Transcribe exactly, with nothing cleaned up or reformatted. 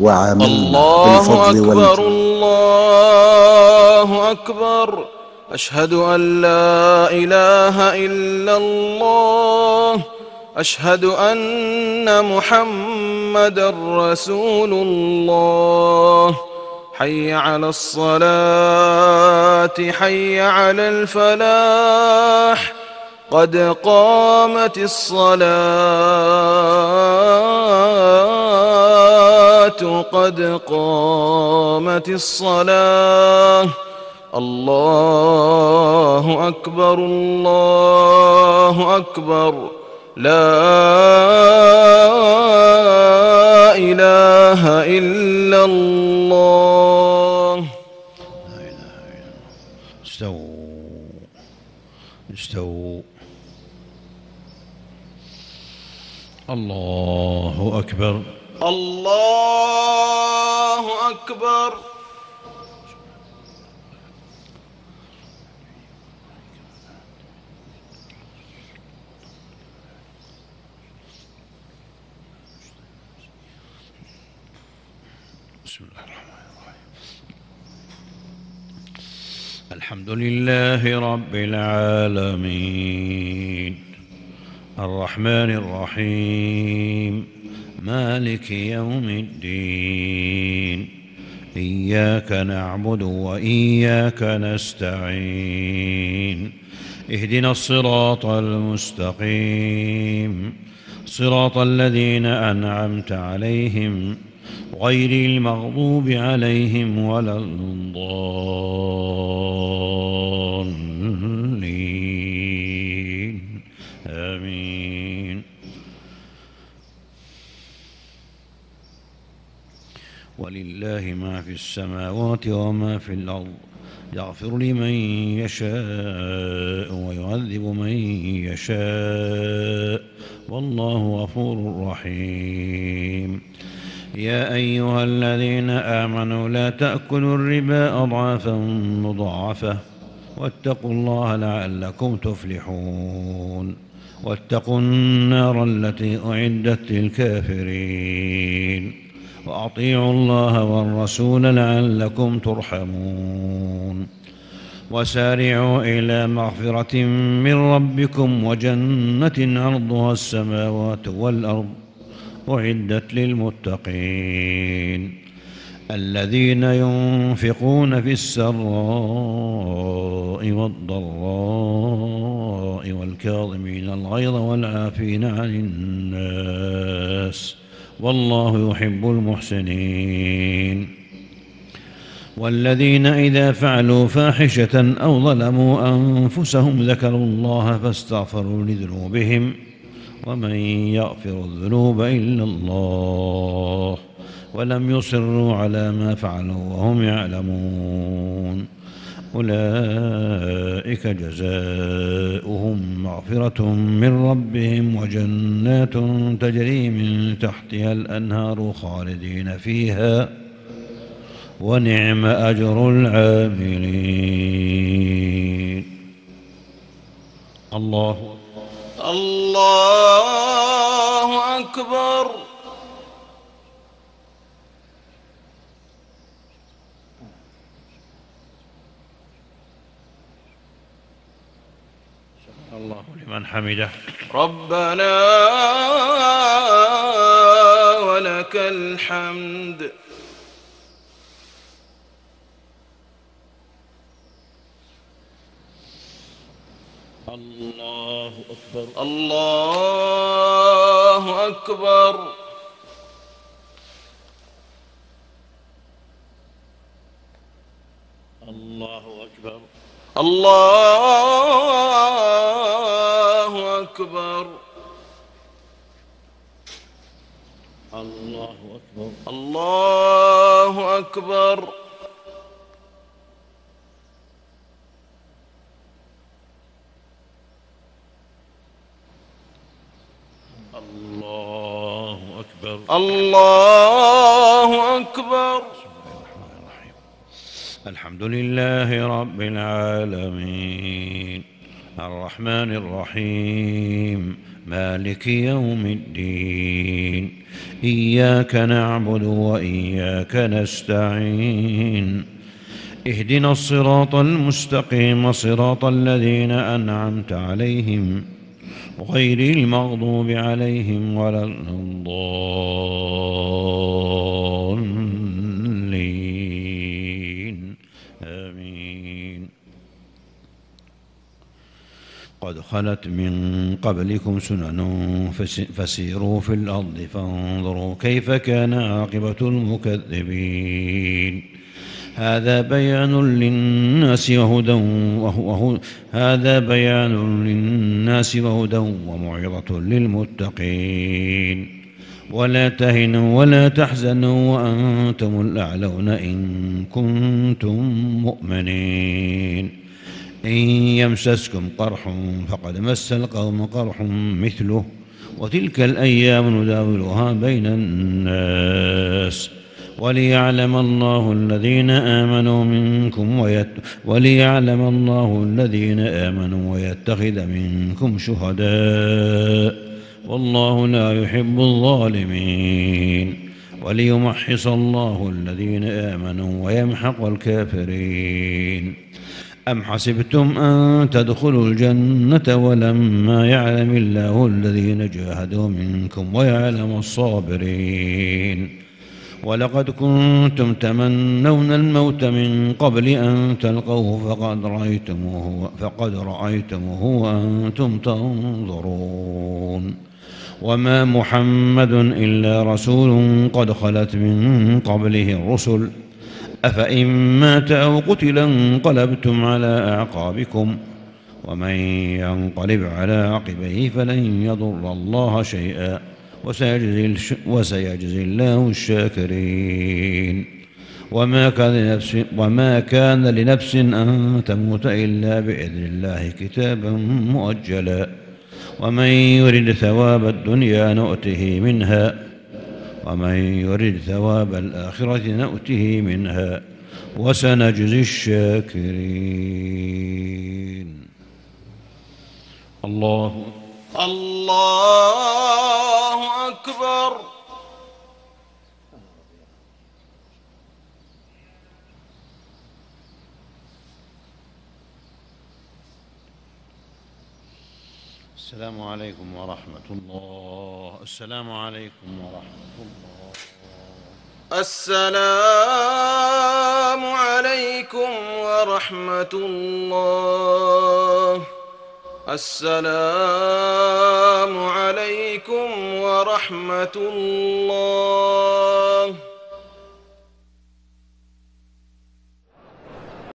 وعاملنا الله بالفضل أكبر والجود. الله أكبر. أشهد أن لا إله إلا الله. أشهد أن محمدًا رسول الله. حي على الصلاة حي على الفلاح. قد قامت الصلاة قد قامت الصلاة. الله أكبر الله أكبر. لا إله إلا الله. استووا استووا. الله أكبر الله أكبر. بسم الله الرحمن الرحيم. الحمد لله رب العالمين الرحمن الرحيم مالك يوم الدين. إياك نعبد وإياك نستعين. اهدنا الصراط المستقيم صراط الذين أنعمت عليهم غير المغضوب عليهم ولا الضالين. آمين. ولله ما في السماوات وما في الأرض يغفر لمن يشاء ويعذب من يشاء والله غفور رحيم. يا أيها الذين آمنوا لا تأكلوا الربا أضعافا مضاعفة واتقوا الله لعلكم تفلحون. واتقوا النار التي أعدت للكافرين وأطيعوا الله والرسول لعلكم ترحمون. وسارعوا إلى مغفرة من ربكم وجنة عرضها السماوات والأرض أعدت للمتقين الذين ينفقون في السراء والضراء والكاظمين الغيظ والعافين عن الناس والله يحب المحسنين. والذين إذا فعلوا فاحشة أو ظلموا أنفسهم ذكروا الله فاستغفروا لذنوبهم ومن يغفر الذنوب إلا الله ولم يصروا على ما فعلوا وهم يعلمون. أولئك جزاؤهم مغفرة من ربهم وجنات تجري من تحتها الأنهار خالدين فيها ونعم أجر العاملين. الله الله أكبر. الله لمن حمده. ربنا ولك الحمد. الله أكبر. الله أكبر. الله أكبر. الله أكبر. الله أكبر. الله أكبر. الله أكبر. الله أكبر. الحمد لله رب العالمين الرحمن الرحيم مالك يوم الدين إياك نعبد وإياك نستعين اهدنا الصراط المستقيم صراط الذين أنعمت عليهم غير المغضوب عليهم ولا الضالين آمين. قد خلت من قبلكم سنن فسيروا في الأرض فانظروا كيف كان عاقبة المكذبين. هذا بيان للناس وهدى وهو هذا بيان للناس وهدى وموعظة للمتقين. ولا تهنوا ولا تحزنوا وأنتم الأعلون إن كنتم مؤمنين. إن يمسسكم قرح فقد مس القوم قرح مثله وتلك الأيام نداولها بين الناس وليعلم الله الذين آمنوا منكم ويت وليعلم الله الذين آمنوا ويتخذ منكم شهداء والله لا يحب الظالمين وليمحص الله الذين آمنوا ويمحق الكافرين. أم حسبتم أن تدخلوا الجنة ولما يعلم الله الذين جاهدوا منكم ويعلم الصابرين. ولقد كنتم تمنون الموت من قبل أن تلقوه فقد رأيتموه فقد رأيتموه وأنتم تنظرون. وما محمد إلا رسول قد خلت من قبله الرسل أفإن مات أو قتل انقلبتم على أعقابكم ومن ينقلب على عقبيه فلن يضر الله شيئا وسيجزي, وسيجزي الله الشاكرين. وما كان لنفس, وما كان لنفس أن تموت إلا بإذن الله كتابا مؤجلا ومن يرد ثواب الدنيا نؤته منها ومن يرد ثواب الآخرة نؤته منها وسنجزي الشاكرين. الله الله أكبر. السلام عليكم ورحمة الله. السلام عليكم ورحمة الله. السلام عليكم ورحمة الله. السلام عليكم ورحمة الله.